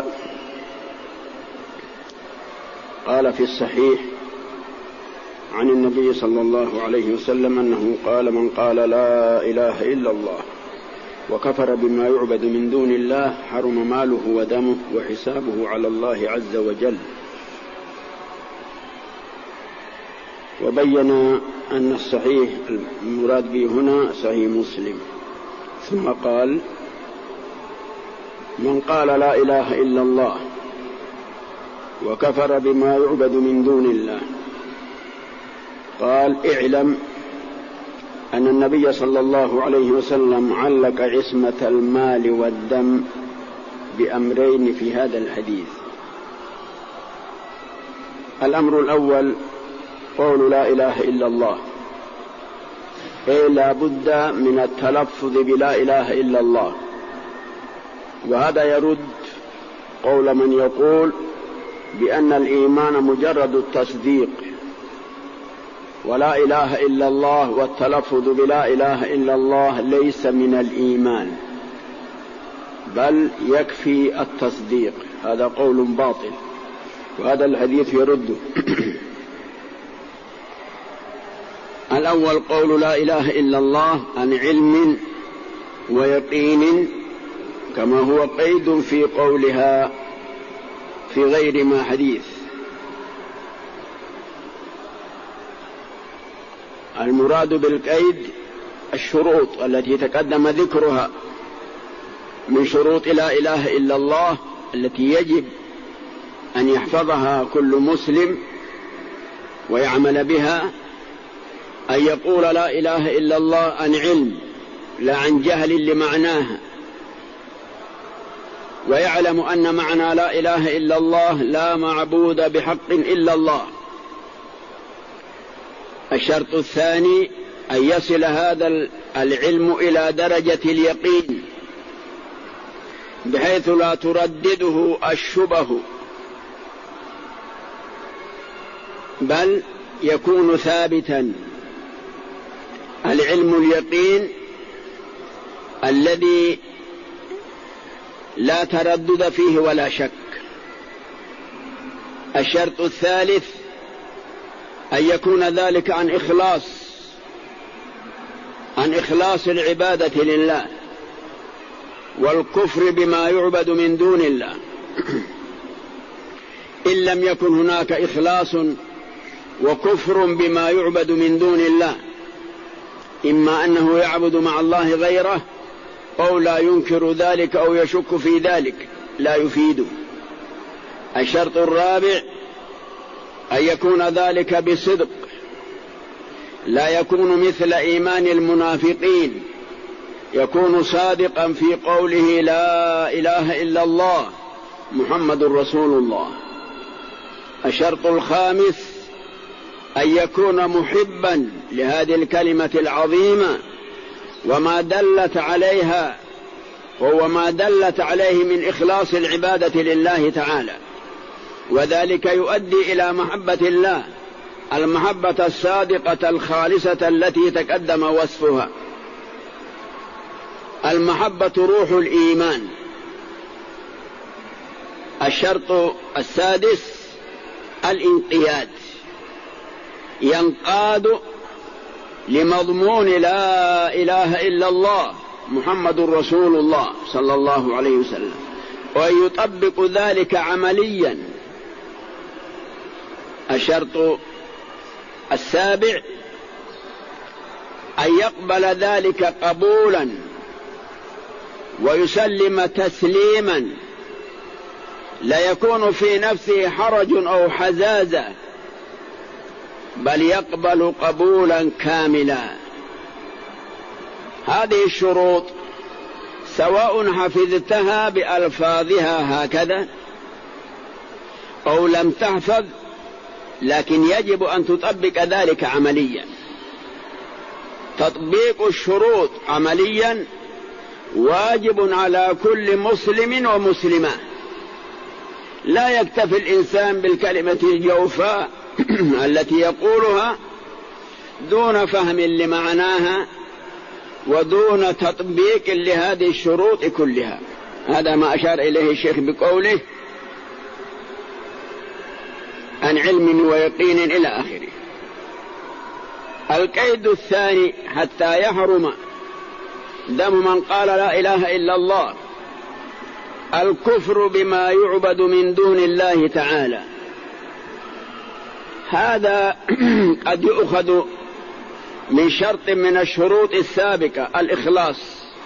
قال في الصحيح عن النبي صلى الله عليه وسلم أنه قال من قال لا إله إلا الله وكفر بما يعبد من دون الله حرم ماله ودمه وحسابه على الله عز وجل. وبين أن الصحيح المراد به هنا صحيح مسلم. ثم قال من قال لا إله إلا الله وكفر بما يعبد من دون الله، قال اعلم أن النبي صلى الله عليه وسلم علق عصمة المال والدم بأمرين في هذا الحديث. الأمر الأول قول لا إله إلا الله، أي لا بد من التلفظ بلا إله إلا الله. وهذا يرد قول من يقول بأن الإيمان مجرد التصديق، ولا إله إلا الله والتلفظ بلا إله إلا الله ليس من الإيمان، بل يكفي التصديق. هذا قول باطل، وهذا الحديث يرده. الأول قول لا إله إلا الله عن علم ويقين، كما هو قيد في قولها في غير ما حديث. المراد بالقيد الشروط التي تقدم ذكرها من شروط لا إله إلا الله التي يجب أن يحفظها كل مسلم ويعمل بها، أن يقول لا إله إلا الله عن علم لا عن جهل لمعناها، ويعلم أن معنى لا إله إلا الله لا معبود بحق إلا الله. الشرط الثاني أن يصل هذا العلم إلى درجة اليقين بحيث لا تردده الشبه، بل يكون ثابتا. العلم اليقين الذي لا تردد فيه ولا شك. الشرط الثالث أن يكون ذلك عن إخلاص العبادة لله، والكفر بما يعبد من دون الله. إن لم يكن هناك إخلاص وكفر بما يعبد من دون الله، إما أنه يعبد مع الله غيره أو لا ينكر ذلك أو يشك في ذلك، لا يفيد. الشرط الرابع أن يكون ذلك بصدق، لا يكون مثل إيمان المنافقين، يكون صادقا في قوله لا إله إلا الله محمد رسول الله. الشرط الخامس أن يكون محبا لهذه الكلمة العظيمة وما دلت عليها، وهو ما دلت عليه من إخلاص العبادة لله تعالى، وذلك يؤدي إلى محبة الله، المحبة الصادقة الخالصة التي تقدم وصفها. المحبة روح الإيمان. الشرط السادس الانقياد، ينقاد لمضمون لا إله إلا الله محمد رسول الله صلى الله عليه وسلم، ويطبق ذلك عمليا. الشرط السابع أن يقبل ذلك قبولا ويسلم تسليما، لا يكون في نفسه حرج أو حزازة، بل يقبل قبولا كاملا. هذه الشروط سواء حفظتها بألفاظها هكذا أو لم تحفظ، لكن يجب أن تطبق ذلك عمليا. تطبيق الشروط عمليا واجب على كل مسلم ومسلمة. لا يكتفي الإنسان بالكلمة الجوفاء التي يقولها دون فهم لمعناها ودون تطبيق لهذه الشروط كلها. هذا ما أشار إليه الشيخ بقوله عن علم ويقين إلى آخره. القيد الثاني حتى يحرم دم من قال لا إله إلا الله الكفر بما يعبد من دون الله تعالى. هذا قد يؤخذ من شرط من الشروط السابقة الإخلاص،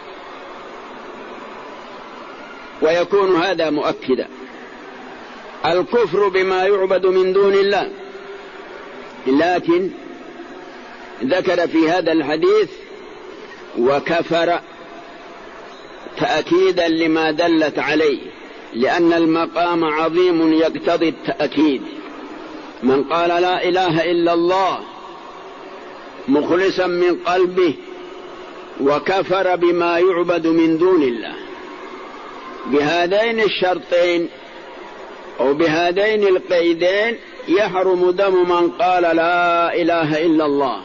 ويكون هذا مؤكدا. الكفر بما يعبد من دون الله، لكن ذكر في هذا الحديث وكفر تأكيدا لما دلت عليه، لأن المقام عظيم يقتضي التأكيد. من قال لا إله إلا الله مخلصا من قلبه وكفر بما يعبد من دون الله. بهذين الشرطين أو بهذين القيدين يحرم دم من قال لا إله إلا الله.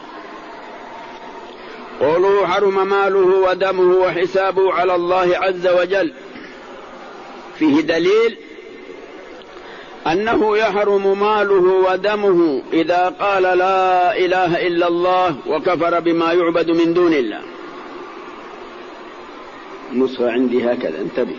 قوله حرم ماله ودمه وحسابه على الله عز وجل فيه دليل أنه يحرم ماله ودمه إذا قال لا إله إلا الله وكفر بما يعبد من دون الله. نسخة عندي هكذا، انتبه.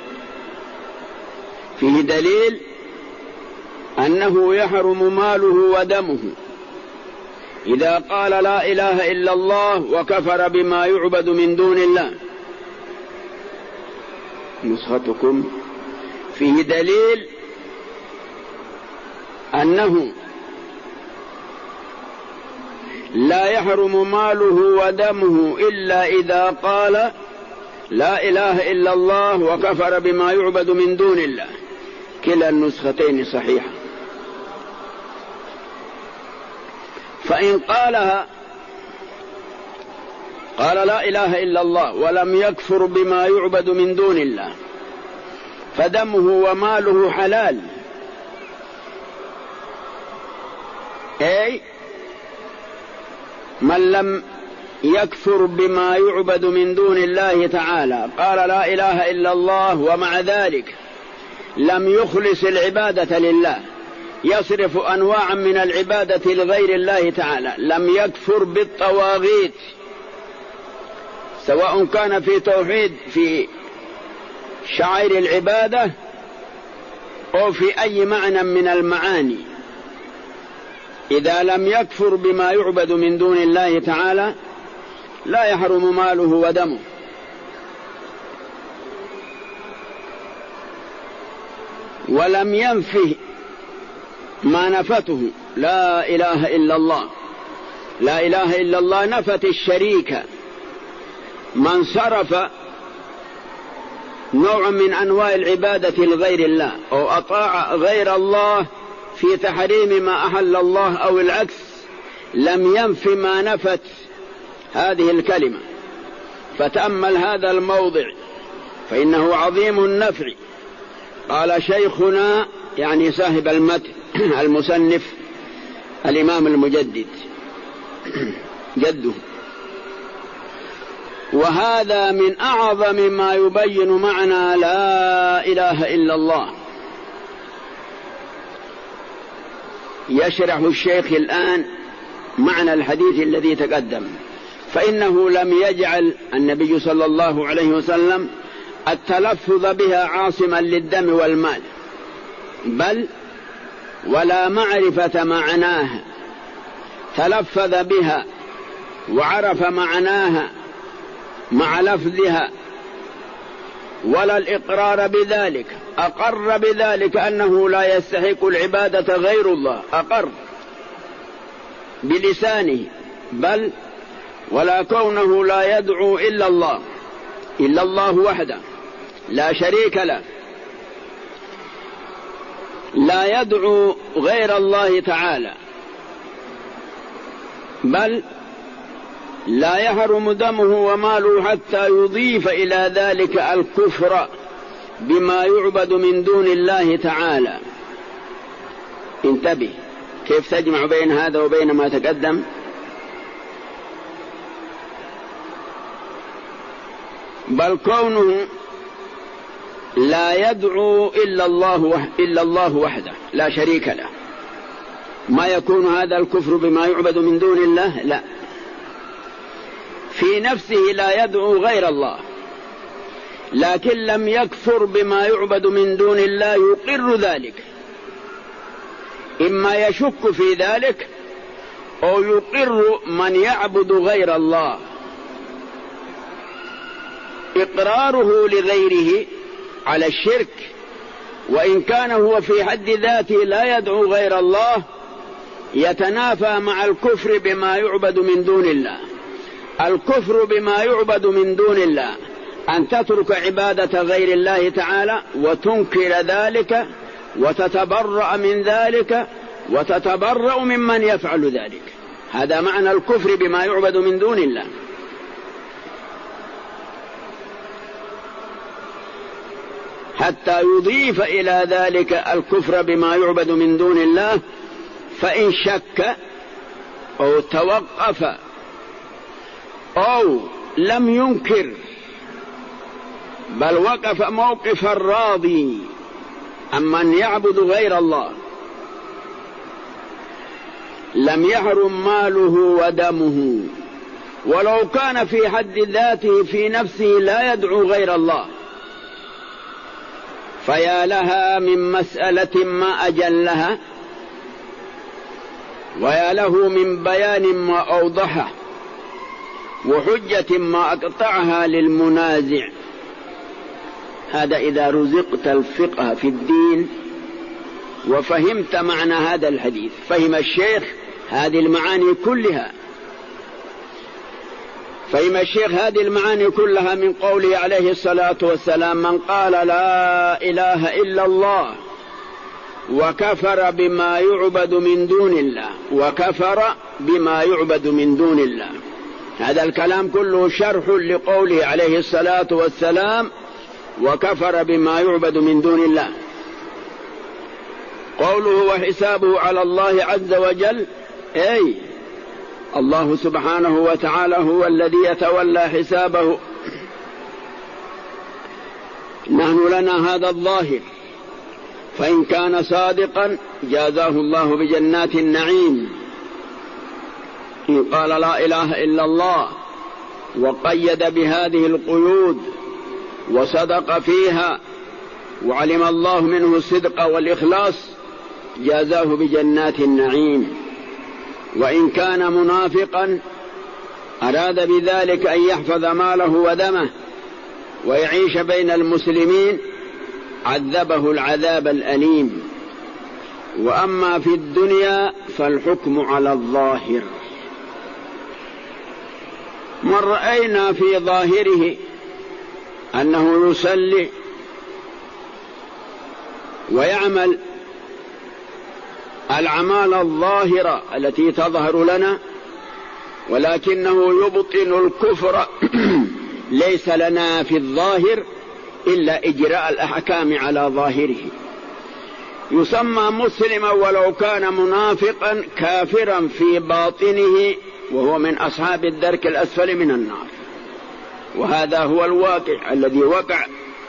فيه دليل أنه يحرم ماله ودمه إذا قال لا إله إلا الله وكفر بما يعبد من دون الله. نسختكم فيه دليل أنه لا يحرم ماله ودمه إلا إذا قال لا إله إلا الله وكفر بما يعبد من دون الله. كلا النسختين صحيحة. فإن قالها قال لا إله إلا الله ولم يكفر بما يعبد من دون الله فدمه وماله حلال، أي من لم يكفر بما يعبد من دون الله تعالى قال لا إله إلا الله ومع ذلك لم يخلص العبادة لله، يصرف أنواعا من العبادة لغير الله تعالى، لم يكفر بالطواغيت سواء كان في توحيد في شعائر العبادة أو في أي معنى من المعاني. إذا لم يكفر بما يعبد من دون الله تعالى لا يحرم ماله ودمه. ولم ينفه ما نفته لا إله إلا الله. لا إله إلا الله نفت الشريك. من صرف نوع من أنواع العبادة لغير الله أو أطاع غير الله في تحريم ما أحل الله أو العكس لم ينف ما نفت هذه الكلمة. فتأمل هذا الموضع فإنه عظيم النفع. قال شيخنا يعني صاحب المتن المصنف الإمام المجدد جده، وهذا من أعظم ما يبين معنى لا إله إلا الله. يشرح الشيخ الآن معنى الحديث الذي تقدم. فإنه لم يجعل النبي صلى الله عليه وسلم التلفظ بها عاصما للدم والمال، بل ولا معرفة معناها، تلفظ بها وعرف معناها مع لفظها، ولا الإقرار بذلك، أقر بذلك أنه لا يستحق العبادة غير الله، أقر بلسانه، بل ولا كونه لا يدعو إلا الله، إلا الله وحده لا شريك له، لا يدعو غير الله تعالى، بل لا يحرم دمه وماله حتى يضيف إلى ذلك الكفر بما يعبد من دون الله تعالى. انتبه كيف تجمع بين هذا وبين ما تقدم. بل كونه لا يدعو إلا الله وحده لا شريك له، ما يكون هذا الكفر بما يعبد من دون الله؟ لا، في نفسه لا يدعو غير الله، لكن لم يكفر بما يعبد من دون الله، يقر ذلك، إما يشك في ذلك أو يقر من يعبد غير الله. إقراره لغيره على الشرك وإن كان هو في حد ذاته لا يدعو غير الله يتنافى مع الكفر بما يعبد من دون الله. الكفر بما يعبد من دون الله أن تترك عبادة غير الله تعالى وتنكر ذلك وتتبرأ من ذلك وتتبرأ ممن يفعل ذلك. هذا معنى الكفر بما يعبد من دون الله. حتى يضيف إلى ذلك الكفر بما يعبد من دون الله، فإن شك أو توقف أو لم ينكر بل وقف موقف الراضي عمن يعبد غير الله، لم يحرم ماله ودمه ولو كان في حد ذاته في نفسه لا يدعو غير الله. فيا لها من مسألة ما أجلها، ويا له من بيان ما أوضحه، وحجة ما أقطعها للمنازع. هذا إذا رزقت الفقه في الدين وفهمت معنى هذا الحديث. فهم الشيخ هذه المعاني كلها، فهم الشيخ هذه المعاني كلها من قوله عليه الصلاة والسلام: من قال لا إله إلا الله وكفر بما يعبد من دون الله، وكفر بما يعبد من دون الله. هذا الكلام كله شرح لقوله عليه الصلاة والسلام: وكفر بما يعبد من دون الله. قوله وحسابه على الله عز وجل، أي الله سبحانه وتعالى هو الذي يتولى حسابه. نحن لنا هذا الظاهر، فإن كان صادقا جازاه الله بجنات النعيم. إن قال لا إله إلا الله وقيد بهذه القيود وصدق فيها وعلم الله منه الصدق والإخلاص جازاه بجنات النعيم. وإن كان منافقا أراد بذلك أن يحفظ ماله ودمه ويعيش بين المسلمين عذبه العذاب الأليم. وأما في الدنيا فالحكم على الظاهر. من رأينا في ظاهره أنه يصلي ويعمل الأعمال الظاهرة التي تظهر لنا، ولكنه يبطن الكفر، ليس لنا في الظاهر إلا إجراء الأحكام على ظاهره. يسمى مسلما ولو كان منافقا كافرا في باطنه، وهو من أصحاب الدرك الأسفل من النار. وهذا هو الواقع الذي وقع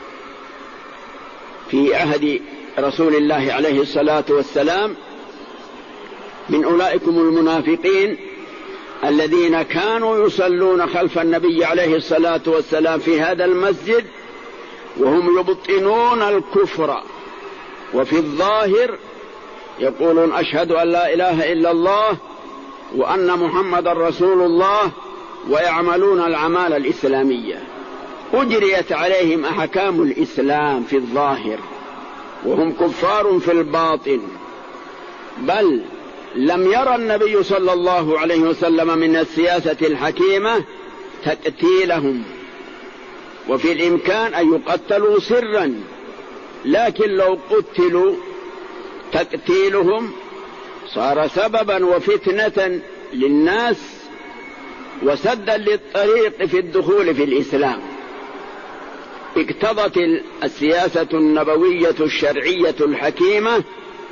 في عهد رسول الله عليه الصلاة والسلام من أولئكم المنافقين الذين كانوا يصلون خلف النبي عليه الصلاة والسلام في هذا المسجد وهم يبطنون الكفر، وفي الظاهر يقولون أشهد أن لا إله إلا الله وأن محمد رسول الله، ويعملون الأعمال الإسلامية. أجريت عليهم أحكام الإسلام في الظاهر وهم كفار في الباطن. بل لم يرى النبي صلى الله عليه وسلم من السياسة الحكيمة تقتيلهم، وفي الإمكان أن يقتلوا سرا، لكن لو قتلوا تقتيلهم صار سببا وفتنة للناس وسدا للطريق في الدخول في الإسلام. اقتضت السياسة النبوية الشرعية الحكيمة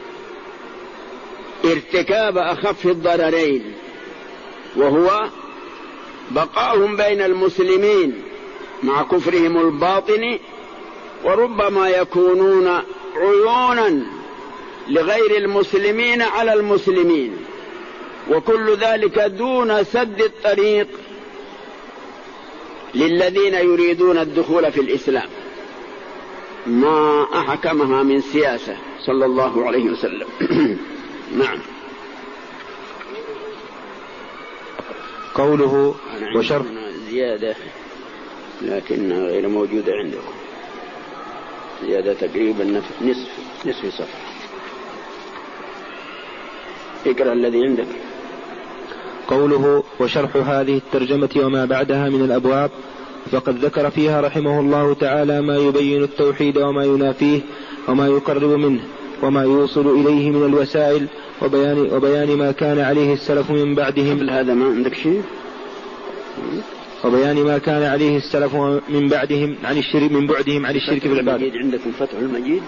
ارتكاب أخف الضررين، وهو بقاؤهم بين المسلمين مع كفرهم الباطن، وربما يكونون عيونا لغير المسلمين على المسلمين، وكل ذلك دون سد الطريق للذين يريدون الدخول في الإسلام. ما أحكمها من سياسة صلى الله عليه وسلم. نعم. قوله وشرح زيادة لكنها غير موجودة عندكم، زيادة تقريبا نصف صفحة. اقرأ الذي عندك. قوله وشرح هذه الترجمة وما بعدها من الأبواب، فقد ذكر فيها رحمه الله تعالى ما يبين التوحيد وما ينافيه وما يقرب منه، وما يوصل إليه من الوسائل وبيان ما كان عليه السلف من بعدهم. قبل هذا ما عندك شيء؟ وبيان ما كان عليه السلف من بعدهم عن الشرك من بعدهم عن الشرك في العبادة. عندكم فتح المجيد؟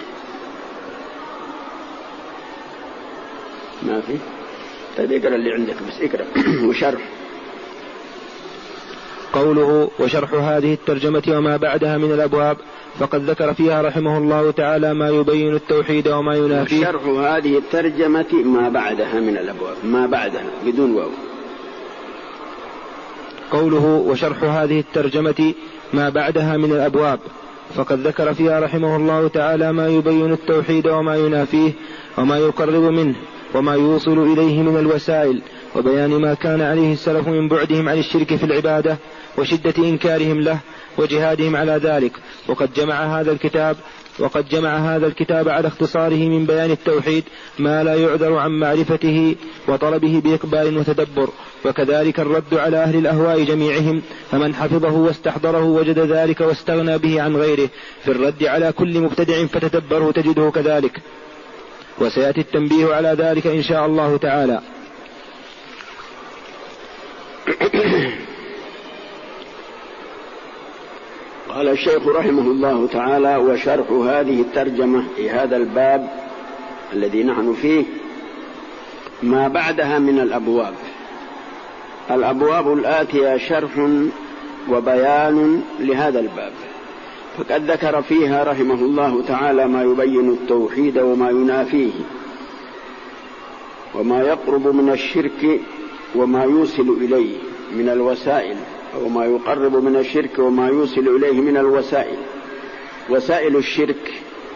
ما في؟ طيب اقرأ اللي عندك بس اقرأ. وشرح. قوله وشرح هذه الترجمة وما بعدها من الأبواب فقد ذكر فيها رحمه الله تعالى ما يبين التوحيد وما ينافيه. وشرح هذه الترجمة ما بعدها من الأبواب، ما بعدها بدون واو. قوله وشرح هذه الترجمة ما بعدها من الأبواب فقد ذكر فيها رحمه الله تعالى ما يبين التوحيد وما ينافيه وما يقرب منه وما يوصل إليه من الوسائل وبيان ما كان عليه السلف من بعدهم عن الشرك في العبادة وشدة إنكارهم له وجهادهم على ذلك. وقد جمع هذا الكتاب على اختصاره من بيان التوحيد ما لا يعذر عن معرفته وطلبه بإقبال وتدبر، وكذلك الرد على أهل الأهواء جميعهم، فمن حفظه واستحضره وجد ذلك واستغنى به عن غيره في الرد على كل مبتدع فتدبره تجده كذلك، وسيأتي التنبيه على ذلك إن شاء الله تعالى. قال الشيخ رحمه الله تعالى وشرح هذه الترجمة في هذا الباب الذي نحن فيه ما بعدها من الأبواب. الأبواب الآتية شرح وبيان لهذا الباب، فقد ذكر فيها رحمه الله تعالى ما يبين التوحيد وما ينافيه وما يقرب من الشرك وما يوصل إليه من الوسائل، أو ما يقرب من الشرك وما يوصل إليه من الوسائل. وسائل الشرك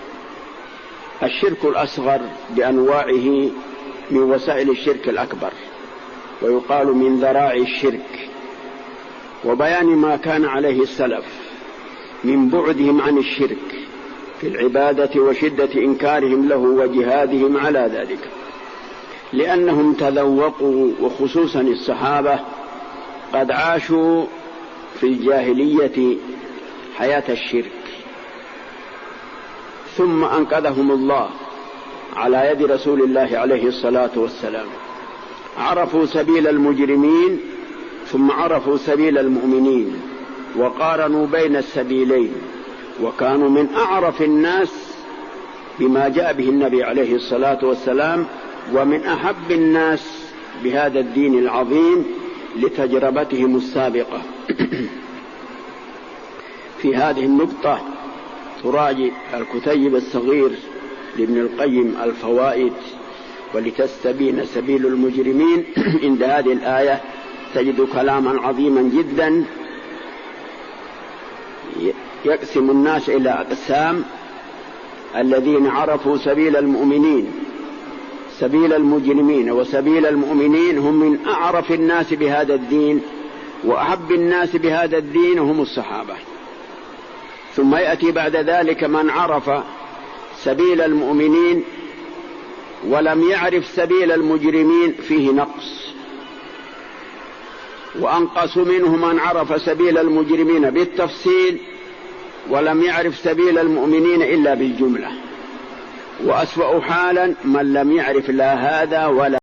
الشرك الأصغر بأنواعه من وسائل الشرك الأكبر، ويقال من ذراع الشرك، وبيان ما كان عليه السلف من بعدهم عن الشرك في العبادة وشدة إنكارهم له وجهادهم على ذلك، لأنهم تذوقوا، وخصوصا الصحابة قد عاشوا في الجاهلية حياة الشرك، ثم أنقذهم الله على يد رسول الله عليه الصلاة والسلام، عرفوا سبيل المجرمين ثم عرفوا سبيل المؤمنين، وقارنوا بين السبيلين، وكانوا من أعرف الناس بما جاء به النبي عليه الصلاة والسلام، ومن أحب الناس بهذا الدين العظيم لتجربتهم السابقة. في هذه النقطة تراجع الكتيب الصغير لابن القيم الفوائد ولتستبين سبيل المجرمين. عند هذه الآية تجد كلاما عظيما جدا يقسم الناس إلى أقسام: الذين عرفوا سبيل المؤمنين، سبيل المجرمين، وسبيل المؤمنين. هم من أعرف الناس بهذا الدين وأحب الناس بهذا الدين هم الصحابة. ثم يأتي بعد ذلك من عرف سبيل المؤمنين ولم يعرف سبيل المجرمين، فيه نقص. وأنقص منه من عرف سبيل المجرمين بالتفصيل ولم يعرف سبيل المؤمنين إلا بالجملة. وأسوأ حالا من لم يعرف لا هذا ولا